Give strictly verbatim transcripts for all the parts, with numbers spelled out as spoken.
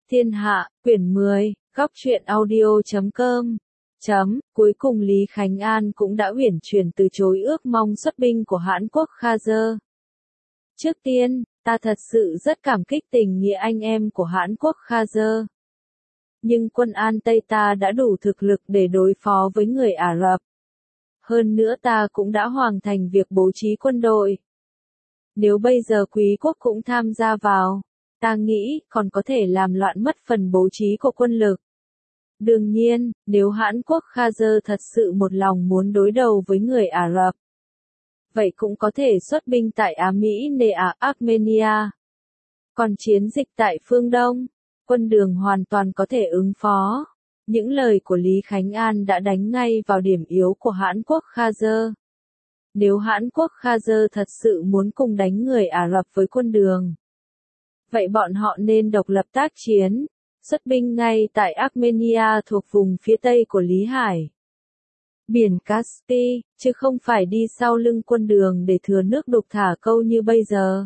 Thiên Hạ, quyển mười, góc truyện audio chấm com. Chấm, cuối cùng Lý Khánh An cũng đã uyển chuyển từ chối ước mong xuất binh của Hãn Quốc Khazer. Trước tiên, ta thật sự rất cảm kích tình nghĩa anh em của Hãn Quốc Khazer. Nhưng quân An Tây ta đã đủ thực lực để đối phó với người Ả Rập. Hơn nữa ta cũng đã hoàn thành việc bố trí quân đội. Nếu bây giờ quý quốc cũng tham gia vào, ta nghĩ còn có thể làm loạn mất phần bố trí của quân lực. Đương nhiên, nếu Hãn Quốc Khazer thật sự một lòng muốn đối đầu với người Ả Rập, vậy cũng có thể xuất binh tại Á Mỹ nê Á Armenia. Còn chiến dịch tại phương Đông, quân Đường hoàn toàn có thể ứng phó. Những lời của Lý Khánh An đã đánh ngay vào điểm yếu của Hãn Quốc Khazer. Nếu Hãn Quốc Khazer thật sự muốn cùng đánh người Ả Rập với quân Đường, vậy bọn họ nên độc lập tác chiến, xuất binh ngay tại Armenia thuộc vùng phía tây của Lý Hải, biển Caspi, chứ không phải đi sau lưng quân Đường để thừa nước đục thả câu như bây giờ.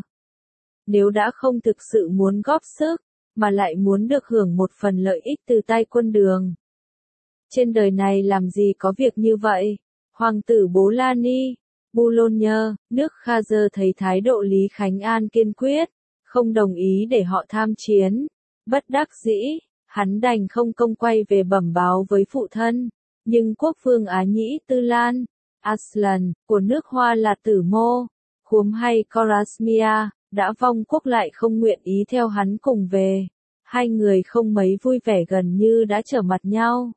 Nếu đã không thực sự muốn góp sức, mà lại muốn được hưởng một phần lợi ích từ tay quân Đường. Trên đời này làm gì có việc như vậy? Hoàng tử Bolani, Boulogne, nước Khazer thấy thái độ Lý Khánh An kiên quyết, không đồng ý để họ tham chiến. Bất đắc dĩ, hắn đành không công quay về bẩm báo với phụ thân. Nhưng quốc vương Á Nhĩ Tư Lan, Aslan, của nước Hoa là Tử Mô, Khuốm hay Khorasmia, đã vong quốc lại không nguyện ý theo hắn cùng về. Hai người không mấy vui vẻ, gần như đã trở mặt nhau.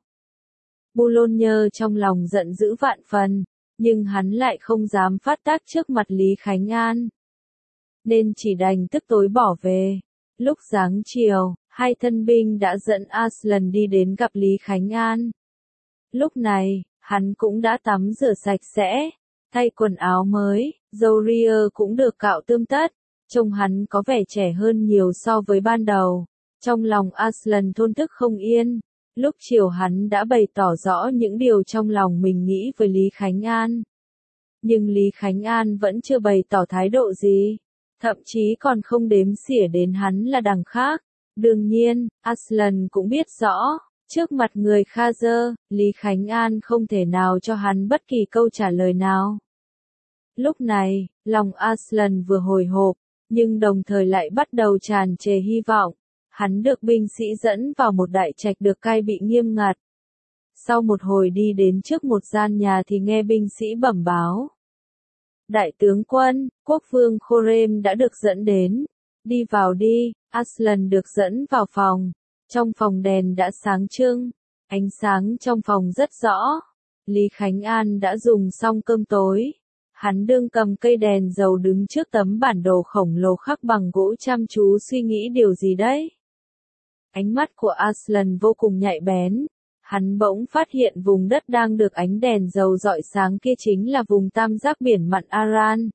Boulogne trong lòng giận dữ vạn phần, nhưng hắn lại không dám phát tác trước mặt Lý Khánh An, nên chỉ đành tức tối bỏ về. Lúc giáng chiều, hai thân binh đã dẫn Aslan đi đến gặp Lý Khánh An. Lúc này, hắn cũng đã tắm rửa sạch sẽ, thay quần áo mới, râu ria cũng được cạo tươm tất, trông hắn có vẻ trẻ hơn nhiều so với ban đầu. Trong lòng Aslan thôn thức không yên. Lúc chiều hắn đã bày tỏ rõ những điều trong lòng mình nghĩ với Lý Khánh An. Nhưng Lý Khánh An vẫn chưa bày tỏ thái độ gì, thậm chí còn không đếm xỉa đến hắn là đằng khác. Đương nhiên, Aslan cũng biết rõ, trước mặt người Khazer, Lý Khánh An không thể nào cho hắn bất kỳ câu trả lời nào. Lúc này, lòng Aslan vừa hồi hộp, nhưng đồng thời lại bắt đầu tràn trề hy vọng. Hắn được binh sĩ dẫn vào một đại trạch được cai bị nghiêm ngặt. Sau một hồi đi đến trước một gian nhà thì nghe binh sĩ bẩm báo. Đại tướng quân, quốc vương Khorem đã được dẫn đến. Đi vào đi. Aslan được dẫn vào phòng. Trong phòng đèn đã sáng trưng. Ánh sáng trong phòng rất rõ. Lý Khánh An đã dùng xong cơm tối. Hắn đương cầm cây đèn dầu đứng trước tấm bản đồ khổng lồ khắc bằng gỗ chăm chú suy nghĩ điều gì đấy. Ánh mắt của Aslan vô cùng nhạy bén. Hắn bỗng phát hiện vùng đất đang được ánh đèn dầu rọi sáng kia chính là vùng tam giác biển mặn Aran.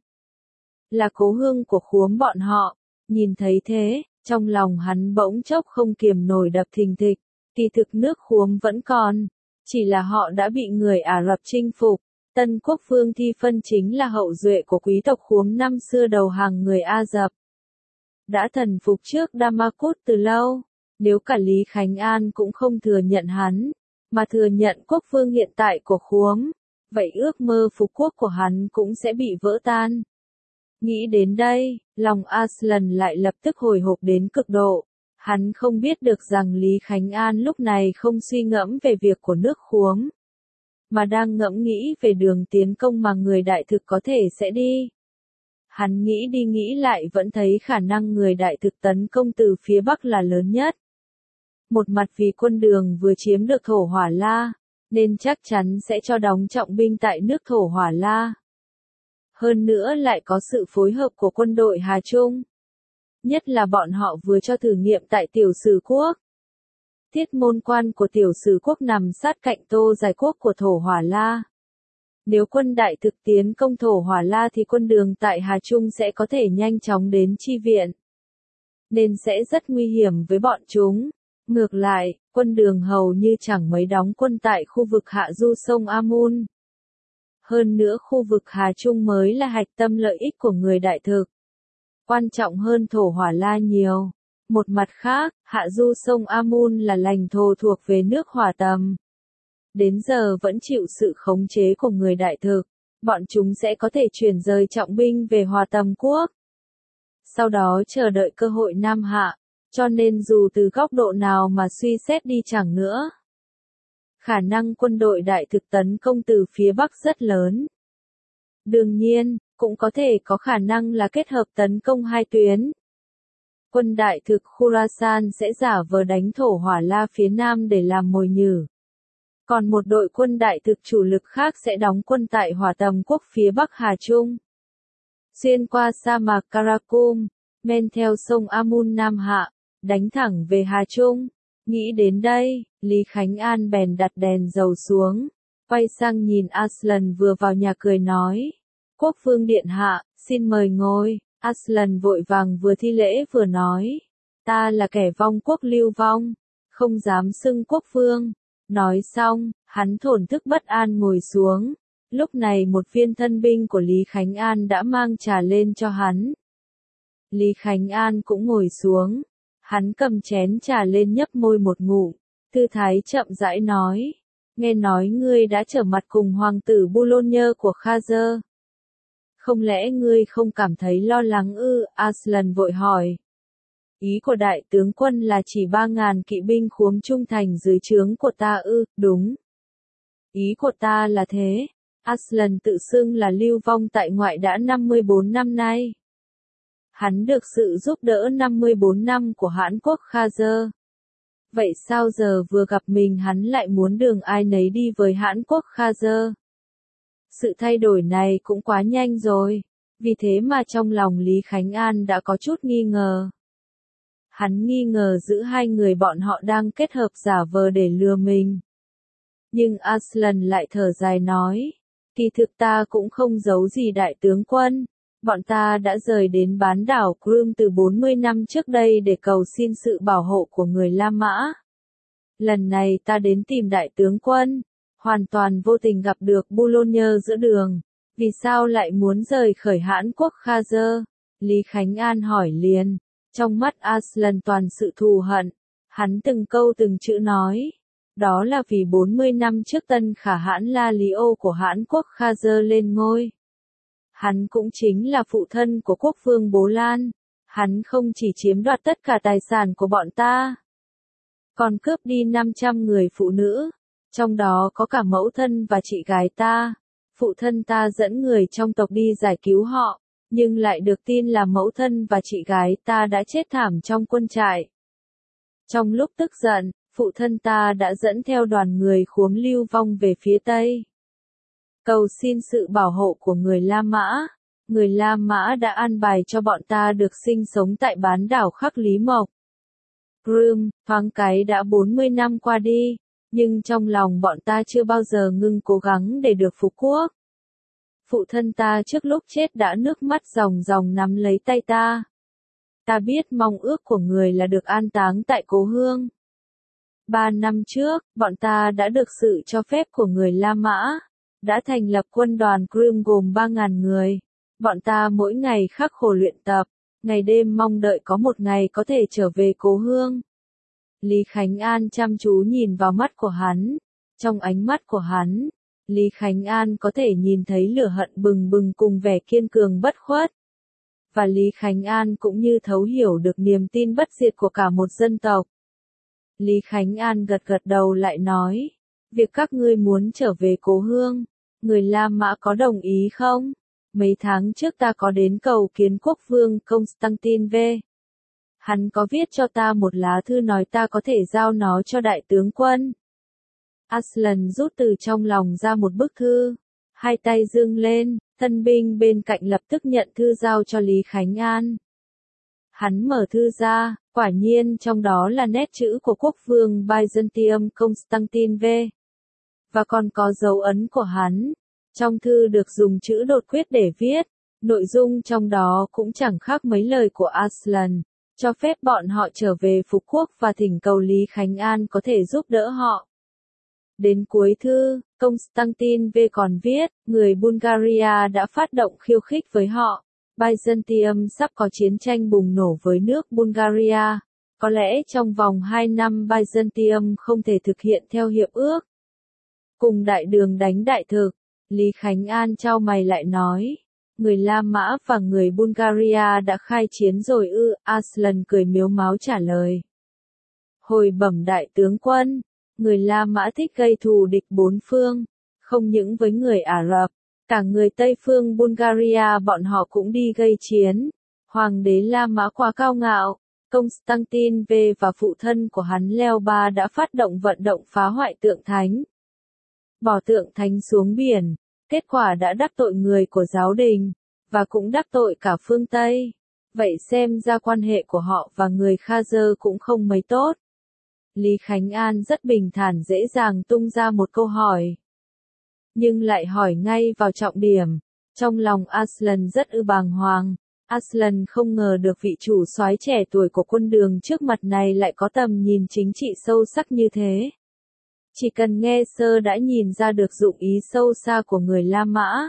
Là cố hương của Khuốm bọn họ. Nhìn thấy thế, trong lòng hắn bỗng chốc không kiềm nổi đập thình thịch. Kỳ thực nước Khuốm vẫn còn. Chỉ là họ đã bị người Ả Rập chinh phục. Tân quốc vương Thi Phân chính là hậu duệ của quý tộc Khuốm năm xưa đầu hàng người A Dập. Đã thần phục trước Damascus từ lâu. Nếu cả Lý Khánh An cũng không thừa nhận hắn, mà thừa nhận quốc vương hiện tại của Khuốm, vậy ước mơ phục quốc của hắn cũng sẽ bị vỡ tan. Nghĩ đến đây, lòng Aslan lại lập tức hồi hộp đến cực độ. Hắn không biết được rằng Lý Khánh An lúc này không suy ngẫm về việc của nước Khuốm, mà đang ngẫm nghĩ về đường tiến công mà người đại thực có thể sẽ đi. Hắn nghĩ đi nghĩ lại vẫn thấy khả năng người đại thực tấn công từ phía Bắc là lớn nhất. Một mặt vì quân Đường vừa chiếm được Thổ Hỏa La, nên chắc chắn sẽ cho đóng trọng binh tại nước Thổ Hỏa La. Hơn nữa lại có sự phối hợp của quân đội Hà Trung. Nhất là bọn họ vừa cho thử nghiệm tại Tiểu Sử Quốc. Thiết môn quan của Tiểu Sử Quốc nằm sát cạnh Tô Giải Quốc của Thổ Hỏa La. Nếu quân đại thực tiến công Thổ Hỏa La thì quân Đường tại Hà Trung sẽ có thể nhanh chóng đến chi viện. Nên sẽ rất nguy hiểm với bọn chúng. Ngược lại, quân Đường hầu như chẳng mấy đóng quân tại khu vực hạ du sông Amun. Hơn nữa khu vực Hà Trung mới là hạch tâm lợi ích của người đại thực. Quan trọng hơn Thổ Hỏa La nhiều. Một mặt khác, Hạ du sông Amun là lãnh thổ thuộc về nước Hỏa Tầm. Đến giờ vẫn chịu sự khống chế của người Đại Thực, bọn chúng sẽ có thể chuyển rời trọng binh về Hỏa Tầm quốc. Sau đó chờ đợi cơ hội Nam Hạ, cho nên dù từ góc độ nào mà suy xét đi chẳng nữa, khả năng quân đội Đại Thực tấn công từ phía Bắc rất lớn. Đương nhiên, cũng có thể có khả năng là kết hợp tấn công hai tuyến. Quân Đại Thực Khurasan sẽ giả vờ đánh thổ Hỏa La phía Nam để làm mồi nhử. Còn một đội quân Đại Thực chủ lực khác sẽ đóng quân tại Hỏa Tầm quốc phía Bắc Hà Trung. Xuyên qua sa mạc Karakum, men theo sông Amun Nam Hạ, đánh thẳng về Hà Trung. Nghĩ đến đây, Lý Khánh An bèn đặt đèn dầu xuống, quay sang nhìn Aslan vừa vào nhà cười nói. Quốc vương điện hạ, xin mời ngồi. Aslan vội vàng vừa thi lễ vừa nói. Ta là kẻ vong quốc lưu vong, không dám xưng quốc vương. Nói xong, hắn thổn thức bất an ngồi xuống. Lúc này một viên thân binh của Lý Khánh An đã mang trà lên cho hắn. Lý Khánh An cũng ngồi xuống. Hắn cầm chén trà lên nhấp môi một ngụm, tư thái chậm rãi nói. Nghe nói ngươi đã trở mặt cùng hoàng tử Bulonyer của Khazer. Không lẽ ngươi không cảm thấy lo lắng ư? Aslan vội hỏi. Ý của đại tướng quân là chỉ ba ngàn kỵ binh khuốm trung thành dưới trướng của ta ư? Đúng. Ý của ta là thế. Aslan tự xưng là lưu vong tại ngoại đã năm mươi bốn năm nay. Hắn được sự giúp đỡ năm mươi bốn năm của Hãn quốc Khazer. Vậy sao giờ vừa gặp mình hắn lại muốn đường ai nấy đi với Hãn quốc Khazer? Sự thay đổi này cũng quá nhanh rồi. Vì thế mà trong lòng Lý Khánh An đã có chút nghi ngờ. Hắn nghi ngờ giữa hai người bọn họ đang kết hợp giả vờ để lừa mình. Nhưng Aslan lại thở dài nói. Kỳ thực ta cũng không giấu gì đại tướng quân. Bọn ta đã rời đến bán đảo Crimea từ bốn mươi năm trước đây để cầu xin sự bảo hộ của người La Mã. Lần này ta đến tìm đại tướng quân, hoàn toàn vô tình gặp được Bulonyer giữa đường. Vì sao lại muốn rời khởi Hãn quốc Khazer? Lý Khánh An hỏi liền. Trong mắt Aslan toàn sự thù hận. Hắn từng câu từng chữ nói. Đó là vì bốn mươi năm trước Tân Khả Hãn La Lý Ô của Hãn quốc Khazer lên ngôi. Hắn cũng chính là phụ thân của quốc vương Bố Lan. Hắn không chỉ chiếm đoạt tất cả tài sản của bọn ta, còn cướp đi năm trăm người phụ nữ, trong đó có cả mẫu thân và chị gái ta. Phụ thân ta dẫn người trong tộc đi giải cứu họ, nhưng lại được tin là mẫu thân và chị gái ta đã chết thảm trong quân trại. Trong lúc tức giận, phụ thân ta đã dẫn theo đoàn người khuốm lưu vong về phía Tây. Cầu xin sự bảo hộ của người La Mã. Người La Mã đã an bài cho bọn ta được sinh sống tại bán đảo Khắc Lý Mộc. Crimea, thoáng cái đã bốn mươi năm qua đi, nhưng trong lòng bọn ta chưa bao giờ ngưng cố gắng để được phục quốc. Phụ thân ta trước lúc chết đã nước mắt ròng ròng nắm lấy tay ta. Ta biết mong ước của người là được an táng tại cố hương. Ba năm trước, bọn ta đã được sự cho phép của người La Mã, đã thành lập quân đoàn Crimea gồm ba ngàn người. Bọn ta mỗi ngày khắc khổ luyện tập, ngày đêm mong đợi có một ngày có thể trở về cố hương. Lý Khánh An chăm chú nhìn vào mắt của hắn. Trong ánh mắt của hắn, Lý Khánh An có thể nhìn thấy lửa hận bừng bừng cùng vẻ kiên cường bất khuất. Và Lý Khánh An cũng như thấu hiểu được niềm tin bất diệt của cả một dân tộc. Lý Khánh An gật gật đầu lại nói, việc các ngươi muốn trở về cố hương, người La Mã có đồng ý không? Mấy tháng trước ta có đến cầu kiến quốc vương Constantine V. Hắn có viết cho ta một lá thư nói ta có thể giao nó cho đại tướng quân. Aslan rút từ trong lòng ra một bức thư, hai tay dương lên, thân binh bên cạnh lập tức nhận thư giao cho Lý Khánh An. Hắn mở thư ra, quả nhiên trong đó là nét chữ của quốc vương Byzantium Constantine V. Và còn có dấu ấn của hắn. Trong thư được dùng chữ đột quyết để viết, nội dung trong đó cũng chẳng khác mấy lời của Aslan, cho phép bọn họ trở về phục quốc và thỉnh cầu Lý Khánh An có thể giúp đỡ họ. Đến cuối thư, Constantine V còn viết, người Bulgaria đã phát động khiêu khích với họ. Byzantium sắp có chiến tranh bùng nổ với nước Bulgaria. Có lẽ trong vòng hai năm Byzantium không thể thực hiện theo hiệp ước. Cùng đại đường đánh đại thực, Lý Khánh An chau mày lại nói. Người La Mã và người Bulgaria đã khai chiến rồi ư, Arslan cười miếu máu trả lời. Hồi bẩm đại tướng quân, người La Mã thích gây thù địch bốn phương, không những với người Ả Rập, cả người Tây phương Bulgaria bọn họ cũng đi gây chiến. Hoàng đế La Mã quá cao ngạo, Constantine V và phụ thân của hắn Leo ba đã phát động vận động phá hoại tượng thánh. Bỏ tượng thánh xuống biển, kết quả đã đắc tội người của giáo đình, và cũng đắc tội cả phương Tây. Vậy xem ra quan hệ của họ và người Khazer cũng không mấy tốt. Lý Khánh An rất bình thản dễ dàng tung ra một câu hỏi. Nhưng lại hỏi ngay vào trọng điểm. Trong lòng Arslan rất ư bàng hoàng. Arslan không ngờ được vị chủ soái trẻ tuổi của quân đường trước mặt này lại có tầm nhìn chính trị sâu sắc như thế. Chỉ cần nghe sơ đã nhìn ra được dụng ý sâu xa của người La Mã.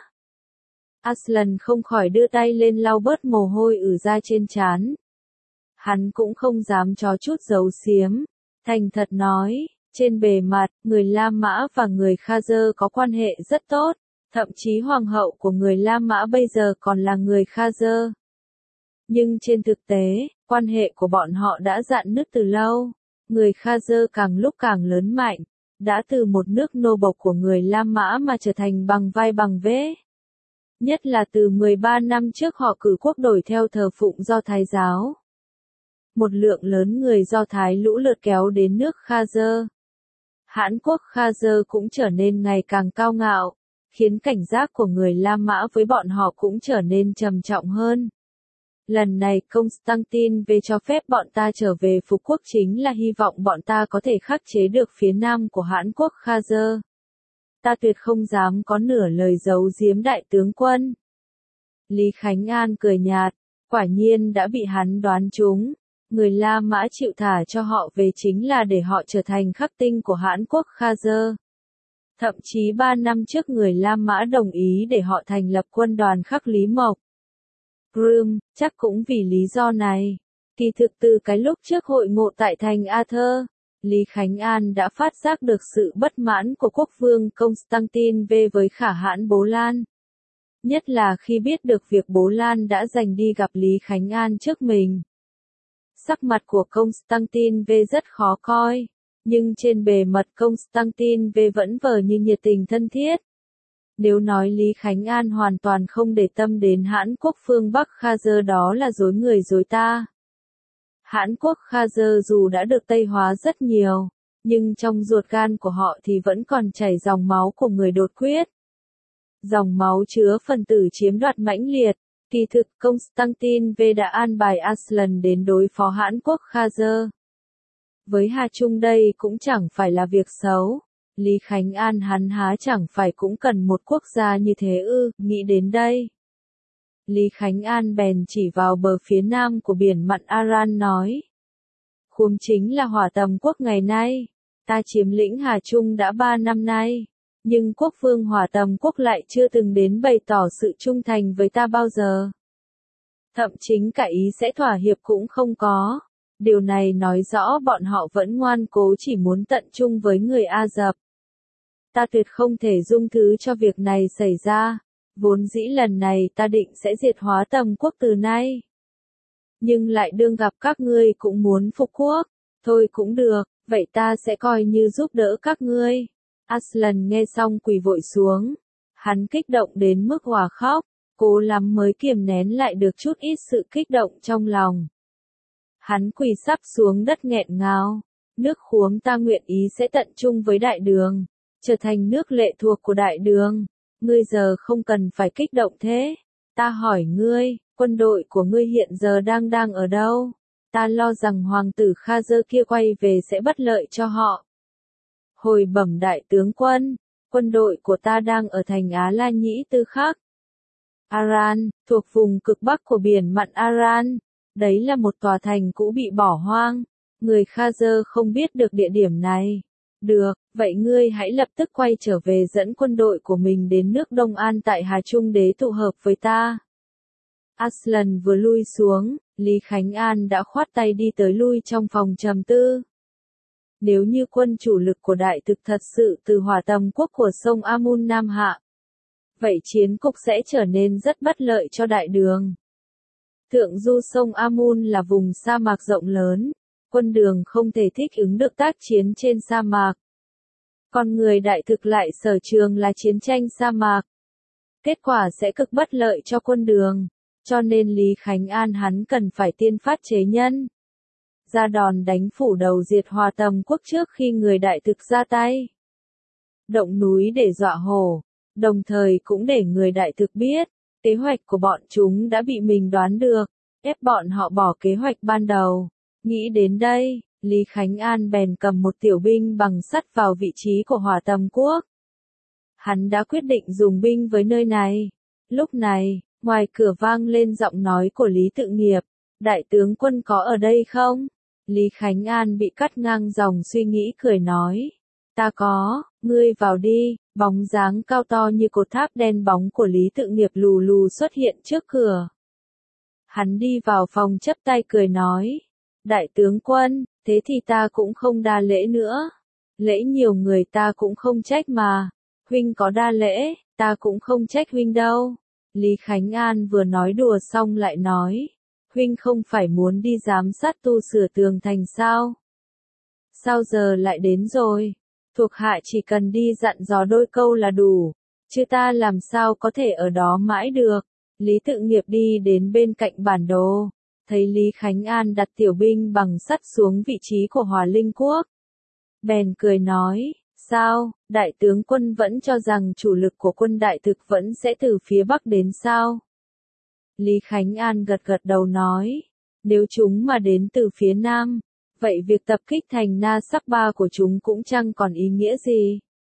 Arslan không khỏi đưa tay lên lau bớt mồ hôi ử ra trên trán. Hắn cũng không dám chó chút giấu giếm, thành thật nói, trên bề mặt, người La Mã và người Khazer có quan hệ rất tốt, thậm chí hoàng hậu của người La Mã bây giờ còn là người Khazer. Nhưng trên thực tế, quan hệ của bọn họ đã rạn nứt từ lâu, người Khazer càng lúc càng lớn mạnh, đã từ một nước nô bộc của người La Mã mà trở thành bằng vai bằng vế. Nhất là từ mười ba năm trước họ cử quốc đổi theo thờ phụng Do Thái giáo. Một lượng lớn người Do Thái lũ lượt kéo đến nước Khazer. Hãn quốc Khazer cũng trở nên ngày càng cao ngạo, khiến cảnh giác của người La Mã với bọn họ cũng trở nên trầm trọng hơn. Lần này Constantine V cho phép bọn ta trở về phục quốc chính là hy vọng bọn ta có thể khắc chế được phía nam của Hãn quốc Khazer. Ta tuyệt không dám có nửa lời giấu giếm đại tướng quân. Lý Khánh An cười nhạt, quả nhiên đã bị hắn đoán trúng. Người La Mã chịu thả cho họ về chính là để họ trở thành khắc tinh của Hãn quốc Khazer. Thậm chí ba năm trước người La Mã đồng ý để họ thành lập quân đoàn khắc Lý Mộc. Crimea, chắc cũng vì lý do này. Kỳ thực từ cái lúc trước hội ngộ tại thành Arthur, Lý Khánh An đã phát giác được sự bất mãn của quốc vương Constantine V với Khả Hãn Bố Lan. Nhất là khi biết được việc Bố Lan đã giành đi gặp Lý Khánh An trước mình. Sắc mặt của Constantine V rất khó coi, nhưng trên bề mặt Constantine V vẫn vờ như nhiệt tình thân thiết. Nếu nói Lý Khánh An hoàn toàn không để tâm đến Hãn quốc phương Bắc Khazer đó là dối người dối ta. Hãn quốc Khazer dù đã được Tây hóa rất nhiều, nhưng trong ruột gan của họ thì vẫn còn chảy dòng máu của người đột quyết. Dòng máu chứa phần tử chiếm đoạt mãnh liệt. Kỳ thực Constantine V đã an bài Arslan đến đối phó Hãn quốc Khazer. Với Hà Trung đây cũng chẳng phải là việc xấu. Lý Khánh An hắn há chẳng phải cũng cần một quốc gia như thế ư, nghĩ đến đây. Lý Khánh An bèn chỉ vào bờ phía nam của biển mặn Aran nói. Khuông chính là Hỏa Tầm quốc ngày nay. Ta chiếm lĩnh Hà Trung đã ba năm nay. Nhưng quốc vương Hỏa Tầm quốc lại chưa từng đến bày tỏ sự trung thành với ta bao giờ. Thậm chính cả ý sẽ thỏa hiệp cũng không có. Điều này nói rõ bọn họ vẫn ngoan cố chỉ muốn tận trung với người Ả Rập. Ta tuyệt không thể dung thứ cho việc này xảy ra. Vốn dĩ lần này ta định sẽ diệt Hỏa Tầm quốc từ nay. Nhưng lại đương gặp các ngươi cũng muốn phục quốc. Thôi cũng được, vậy ta sẽ coi như giúp đỡ các ngươi. Arslan nghe xong quỳ vội xuống. Hắn kích động đến mức òa khóc, cố lắm mới kiềm nén lại được chút ít sự kích động trong lòng. Hắn quỳ sắp xuống đất nghẹn ngào. Nước Khuống ta nguyện ý sẽ tận trung với đại đường, trở thành nước lệ thuộc của đại đường. Ngươi giờ không cần phải kích động thế. Ta hỏi ngươi, quân đội của ngươi hiện giờ đang đang ở đâu? Ta lo rằng hoàng tử Khazer kia quay về sẽ bất lợi cho họ. Hồi bẩm đại tướng quân, quân đội của ta đang ở thành Á La Nhĩ Tư Khắc. Aran, thuộc vùng cực bắc của biển mặn Aran. Đấy là một tòa thành cũ bị bỏ hoang. Người Khazer không biết được địa điểm này. Được, vậy ngươi hãy lập tức quay trở về dẫn quân đội của mình đến nước Đông An tại Hà Trung để tụ hợp với ta. Arslan vừa lui xuống, Lý Khánh An đã khoát tay đi tới lui trong phòng trầm tư. Nếu như quân chủ lực của đại thực thật sự từ hỏa tầm quốc của sông Amun Nam hạ, vậy chiến cục sẽ trở nên rất bất lợi cho đại đường. Thượng du sông Amun là vùng sa mạc rộng lớn, quân đường không thể thích ứng được tác chiến trên sa mạc. Còn người đại thực lại sở trường là chiến tranh sa mạc. Kết quả sẽ cực bất lợi cho quân đường, cho nên Lý Khánh An hắn cần phải tiên phát chế nhân. Ra đòn đánh phủ đầu diệt hòa tầm quốc trước khi người đại thực ra tay. Động núi để dọa hổ, đồng thời cũng để người đại thực biết, kế hoạch của bọn chúng đã bị mình đoán được, ép bọn họ bỏ kế hoạch ban đầu. Nghĩ đến đây, Lý Khánh An bèn cầm một tiểu binh bằng sắt vào vị trí của hỏa tầm quốc. Hắn đã quyết định dùng binh với nơi này. Lúc này, ngoài cửa vang lên giọng nói của Lý Tự Nghiệp, đại tướng quân có ở đây không? Lý Khánh An bị cắt ngang dòng suy nghĩ cười nói, ta có, ngươi vào đi. Bóng dáng cao to như cột tháp đen bóng của Lý Tự Nghiệp lù lù xuất hiện trước cửa. Hắn đi vào phòng chắp tay cười nói, đại tướng quân, thế thì ta cũng không đa lễ nữa. Lễ nhiều người ta cũng không trách mà. Huynh có đa lễ, ta cũng không trách huynh đâu. Lý Khánh An vừa nói đùa xong lại nói, huynh không phải muốn đi giám sát tu sửa tường thành sao? Sao giờ lại đến rồi? Thuộc hạ chỉ cần đi dặn dò đôi câu là đủ, chứ ta làm sao có thể ở đó mãi được. Lý Tự Nghiệp đi đến bên cạnh bản đồ, thấy Lý Khánh An đặt tiểu binh bằng sắt xuống vị trí của Hòa Linh Quốc. Bèn cười nói, sao, đại tướng quân vẫn cho rằng chủ lực của quân đại thực vẫn sẽ từ phía Bắc đến sao? Lý Khánh An gật gật đầu nói, nếu chúng mà đến từ phía Nam, vậy việc tập kích thành Na Sắc Ba của chúng cũng chẳng còn ý nghĩa gì.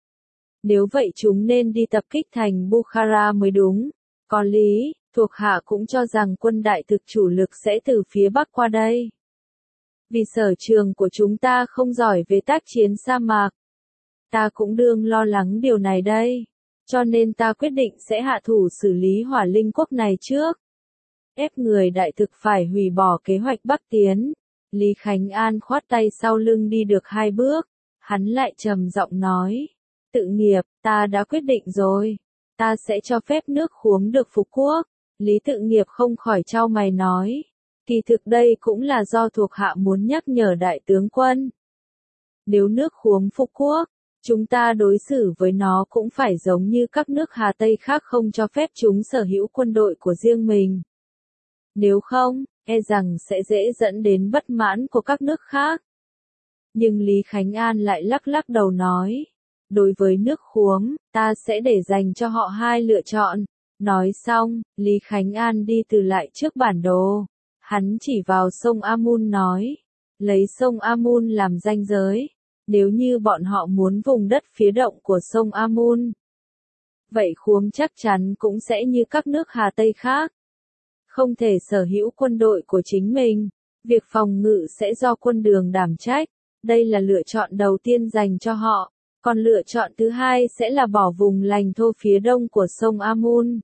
Nếu vậy chúng nên đi tập kích thành Bukhara mới đúng. Còn Lý, thuộc hạ cũng cho rằng quân đại thực chủ lực sẽ từ phía Bắc qua đây. Vì sở trường của chúng ta không giỏi về tác chiến sa mạc. Ta cũng đương lo lắng điều này đây. Cho nên ta quyết định sẽ hạ thủ xử lý Hỏa Linh Quốc này trước. Ép người đại thực phải hủy bỏ kế hoạch Bắc tiến. Lý Khánh An khoát tay sau lưng đi được hai bước. Hắn lại trầm giọng nói. Tự Nghiệp, ta đã quyết định rồi. Ta sẽ cho phép nước Khuống được phục quốc. Lý Tự Nghiệp không khỏi chau mày nói. Kỳ thực đây cũng là do thuộc hạ muốn nhắc nhở đại tướng quân. Nếu nước Khuống phục quốc, chúng ta đối xử với nó cũng phải giống như các nước Hà Tây khác không cho phép chúng sở hữu quân đội của riêng mình. Nếu không, e rằng sẽ dễ dẫn đến bất mãn của các nước khác. Nhưng Lý Khánh An lại lắc lắc đầu nói. Đối với nước Khuống, ta sẽ để dành cho họ hai lựa chọn. Nói xong, Lý Khánh An đi từ lại trước bản đồ. Hắn chỉ vào sông Amun nói. Lấy sông Amun làm ranh giới. Nếu như bọn họ muốn vùng đất phía động của sông Amun, vậy Khuống chắc chắn cũng sẽ như các nước Hà Tây khác. Không thể sở hữu quân đội của chính mình. Việc phòng ngự sẽ do quân đường đảm trách. Đây là lựa chọn đầu tiên dành cho họ. Còn lựa chọn thứ hai sẽ là bỏ vùng lãnh thổ phía đông của sông Amun.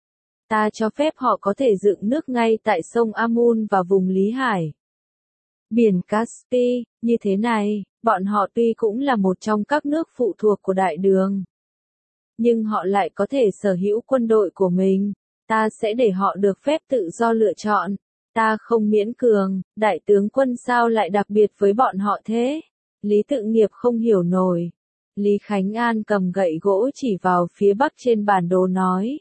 Ta cho phép họ có thể dựng nước ngay tại sông Amun và vùng Lý Hải. Biển Caspi, như thế này, bọn họ tuy cũng là một trong các nước phụ thuộc của đại đường. Nhưng họ lại có thể sở hữu quân đội của mình. Ta sẽ để họ được phép tự do lựa chọn. Ta không miễn cường, đại tướng quân sao lại đặc biệt với bọn họ thế? Lý Tự Nghiệp không hiểu nổi. Lý Khánh An cầm gậy gỗ chỉ vào phía bắc trên bản đồ nói.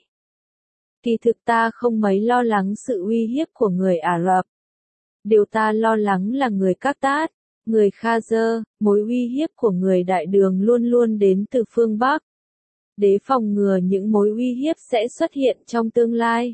Kỳ thực ta không mấy lo lắng sự uy hiếp của người Ả Rập. Điều ta lo lắng là người Các Tát, người Khazer, mối uy hiếp của người đại đường luôn luôn đến từ phương Bắc. Để phòng ngừa những mối uy hiếp sẽ xuất hiện trong tương lai.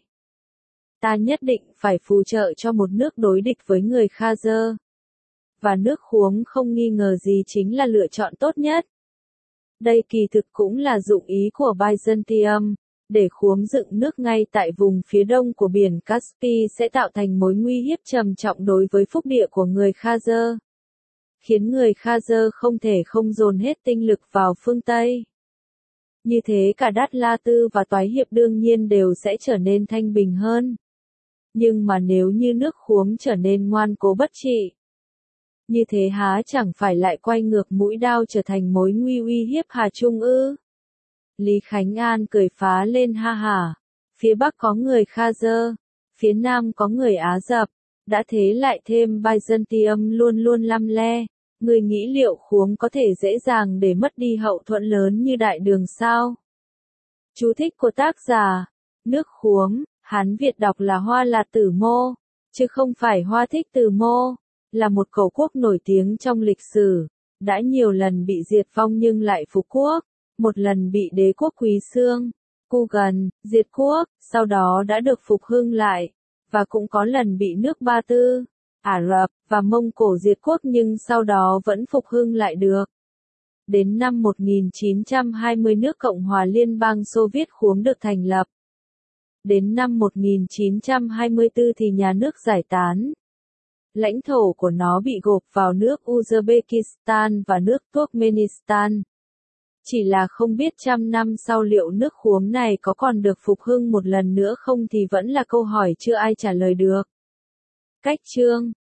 Ta nhất định phải phù trợ cho một nước đối địch với người Khazer. Và nước Khuống không nghi ngờ gì chính là lựa chọn tốt nhất. Đây kỳ thực cũng là dụng ý của Byzantium, để Khuống dựng nước ngay tại vùng phía đông của biển Caspi sẽ tạo thành mối nguy hiếp trầm trọng đối với phúc địa của người Khazer. Khiến người Khazer không thể không dồn hết tinh lực vào phương Tây. Như thế cả Đát La Tư và Toái Hiệp đương nhiên đều sẽ trở nên thanh bình hơn. Nhưng mà nếu như nước Khuống trở nên ngoan cố bất trị, như thế há chẳng phải lại quay ngược mũi đao trở thành mối nguy uy hiếp Hà Trung ư? Lý Khánh An cười phá lên ha hả. Phía Bắc có người Khazer, phía Nam có người Á Dập, đã thế lại thêm Byzantium luôn luôn lăm le. Người nghĩ liệu Khuống có thể dễ dàng để mất đi hậu thuẫn lớn như Đại Đường sao? Chú thích của tác giả. Nước Khuống, Hán Việt đọc là Hoa Lạt Tử Mô, chứ không phải Hoa Thích Tử Mô, là một cầu quốc nổi tiếng trong lịch sử, đã nhiều lần bị diệt vong nhưng lại phục quốc, một lần bị đế quốc Quý Xương, Cu Gần, diệt quốc, sau đó đã được phục hưng lại, và cũng có lần bị nước Ba Tư, Ả Rập và Mông Cổ diệt quốc nhưng sau đó vẫn phục hưng lại được. Đến năm một nghìn chín trăm hai mươi nước Cộng hòa Liên bang Xô Viết Khuống được thành lập. Đến năm một nghìn chín trăm hai mươi tư thì nhà nước giải tán. Lãnh thổ của nó bị gộp vào nước Uzbekistan và nước Turkmenistan. Chỉ là không biết trăm năm sau liệu nước Khuống này có còn được phục hưng một lần nữa không thì vẫn là câu hỏi chưa ai trả lời được. Cách chương